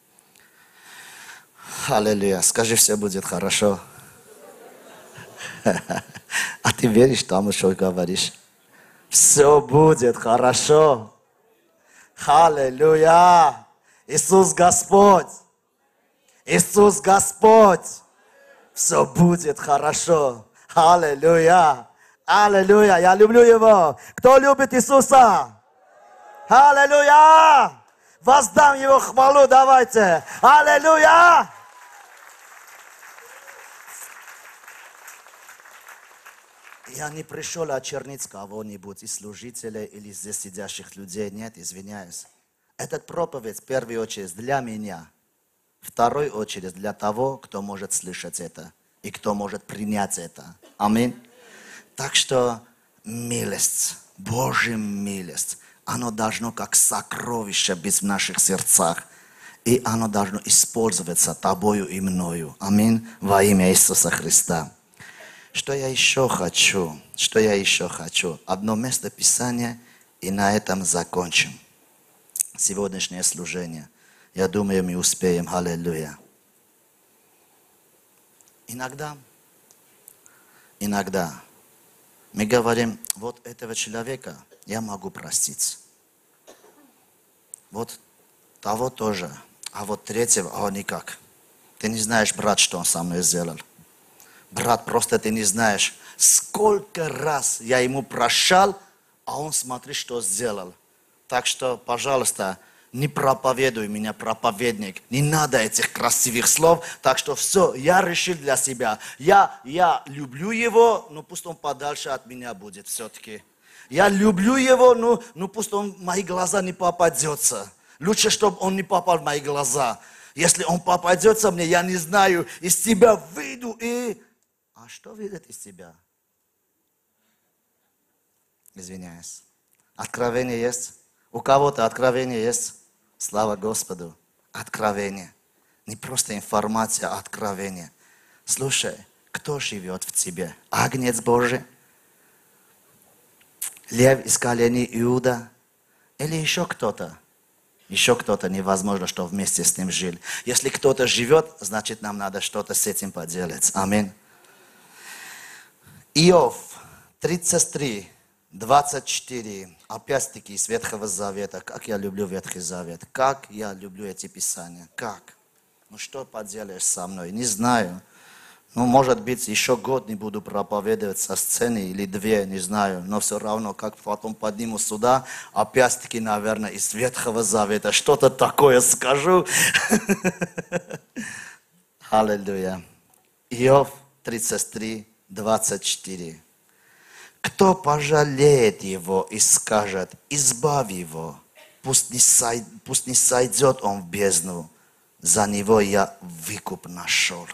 Speaker 1: Аллилуйя. Скажи, все будет хорошо. А ты веришь тому, что говоришь? Все будет хорошо. Аллилуйя. Иисус Господь. Иисус Господь. Все будет хорошо. Аллилуйя. Аллилуйя. Я люблю Его. Кто любит Иисуса? Аллилуйя. Воздам Его хвалу, давайте. Аллилуйя. Я не пришел очернить кого-нибудь из служителей или здесь сидящих людей. Нет, извиняюсь. Этот проповедь, в первую очередь, для меня. В вторую очередь, для того, кто может слышать это и кто может принять это. Аминь. Так что милость, Божья милость, оно должно как сокровище быть в наших сердцах. И оно должно использоваться тобою и мною. Аминь. Во имя Иисуса Христа. Что я еще хочу? Что я еще хочу? Одно место Писания, и на этом закончим. Сегодняшнее служение. Я думаю, мы успеем. Аллилуйя. Иногда мы говорим, вот этого человека я могу простить. Вот того тоже. А вот третьего, никак. Ты не знаешь, брат, что он со мной сделал. Брат, просто ты не знаешь, сколько раз я ему прощал, а он смотри, что сделал. Так что, пожалуйста, не проповедуй меня, проповедник. Не надо этих красивых слов. Так что все, я решил для себя. Я люблю его, но пусть он подальше от меня будет все-таки. Я люблю его, но пусть он в мои глаза не попадется. Лучше, чтобы он не попал в мои глаза. Если он попадется мне, я не знаю, из тебя выйду и... А что выйдет из тебя? Извиняюсь. Откровение есть? У кого-то откровение есть? Слава Господу. Откровение. Не просто информация, а откровение. Слушай, кто живет в тебе? Агнец Божий? Лев из колена Иуда? Или еще кто-то? Еще кто-то невозможно, что вместе с ним жил. Если кто-то живет, значит нам надо что-то с этим поделать. Аминь. Иов 33, 24. Опять-таки из Ветхого Завета. Как я люблю Ветхий Завет. Как я люблю эти писания. Как? Что поделаешь со мной? Не знаю. Может быть, еще год не буду проповедовать со сцены или две, не знаю. Но все равно, как потом подниму сюда, опять-таки, наверное, из Ветхого Завета что-то такое скажу. Аллилуйя. Иов 33, 24. Кто пожалеет его и скажет, избавь его, пусть не сойдет он в бездну, за него я выкуп нашел.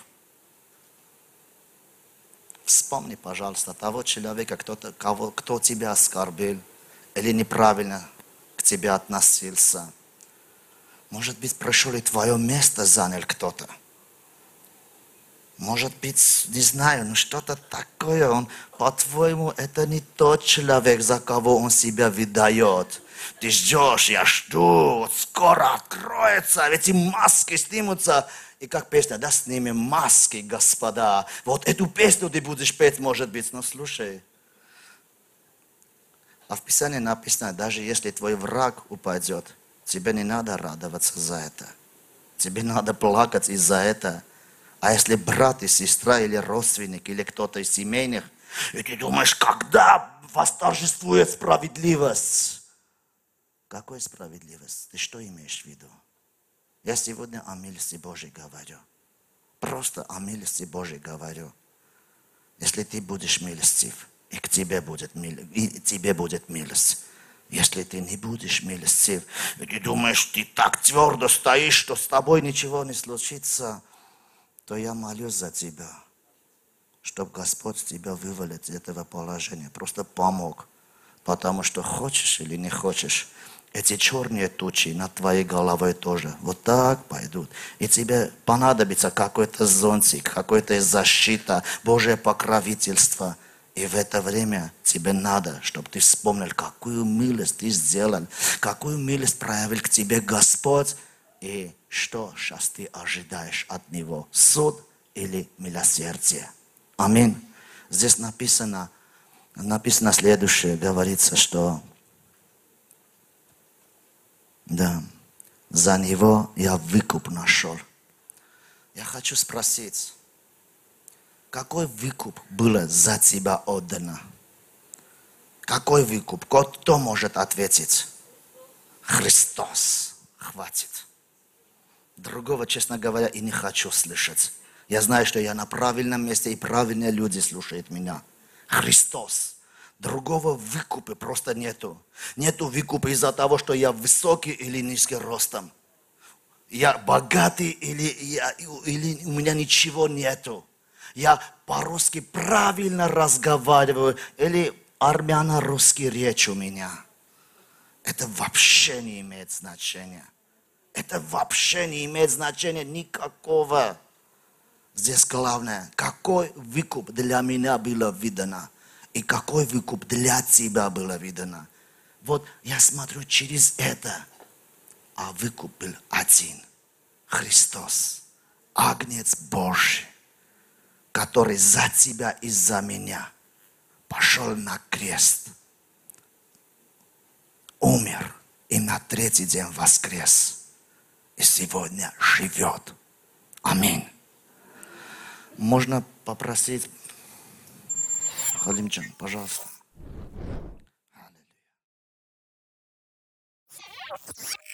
Speaker 1: Вспомни, пожалуйста, того человека, кто тебя оскорбил или неправильно к тебе относился. Может быть, пришел и твое место занял кто-то. Может быть, не знаю, что-то такое. Он, по-твоему, это не тот человек, за кого он себя выдает. Ты ждешь, я жду, вот скоро откроется, эти маски снимутся. И как песня, да, снимем маски, господа. Вот эту песню ты будешь петь, может быть. Но слушай, а в Писании написано, даже если твой враг упадет, тебе не надо радоваться за это. Тебе надо плакать из-за этого. А если брат и сестра, или родственник, или кто-то из семейных, и ты думаешь, когда восторжествует справедливость? Какой справедливость? Ты что имеешь в виду? Я сегодня о милости Божьей говорю. Просто о милости Божьей говорю. Если ты будешь милостив, и к тебе будет, и тебе будет милость. Если ты не будешь милостив, и ты думаешь, ты так твердо стоишь, что с тобой ничего не случится, то я молюсь за тебя, чтобы Господь тебя вывел из этого положения, просто помог. Потому что хочешь или не хочешь, эти черные тучи над твоей головой тоже вот так пойдут. И тебе понадобится какой-то зонтик, какая-то защита, Божье покровительство. И в это время тебе надо, чтобы ты вспомнил, какую милость ты сделал, какую милость проявил к тебе Господь. И что сейчас ты ожидаешь от Него? Суд или милосердие? Аминь. Здесь написано следующее, говорится, что да, за Него я выкуп нашел. Я хочу спросить, какой выкуп был за тебя отдано? Какой выкуп? Кто может ответить? Христос. Хватит. Другого, честно говоря, и не хочу слышать. Я знаю, что я на правильном месте, и правильные люди слушают меня. Христос. Другого выкупа просто нету. Нету выкупа из-за того, что я высокий или низкий ростом. Я богатый или у меня ничего нету. Я по-русски правильно разговариваю или армяно-русский речь у меня. Это вообще не имеет значения. Это вообще не имеет значения никакого. Здесь главное, какой выкуп для меня было видано. И какой выкуп для тебя было видано. Вот я смотрю через это. А выкуп был один. Христос. Агнец Божий. Который за тебя и за меня пошел на крест. Умер. И на третий день воскрес. И сегодня живет. Аминь. Можно попросить Халимчан, пожалуйста.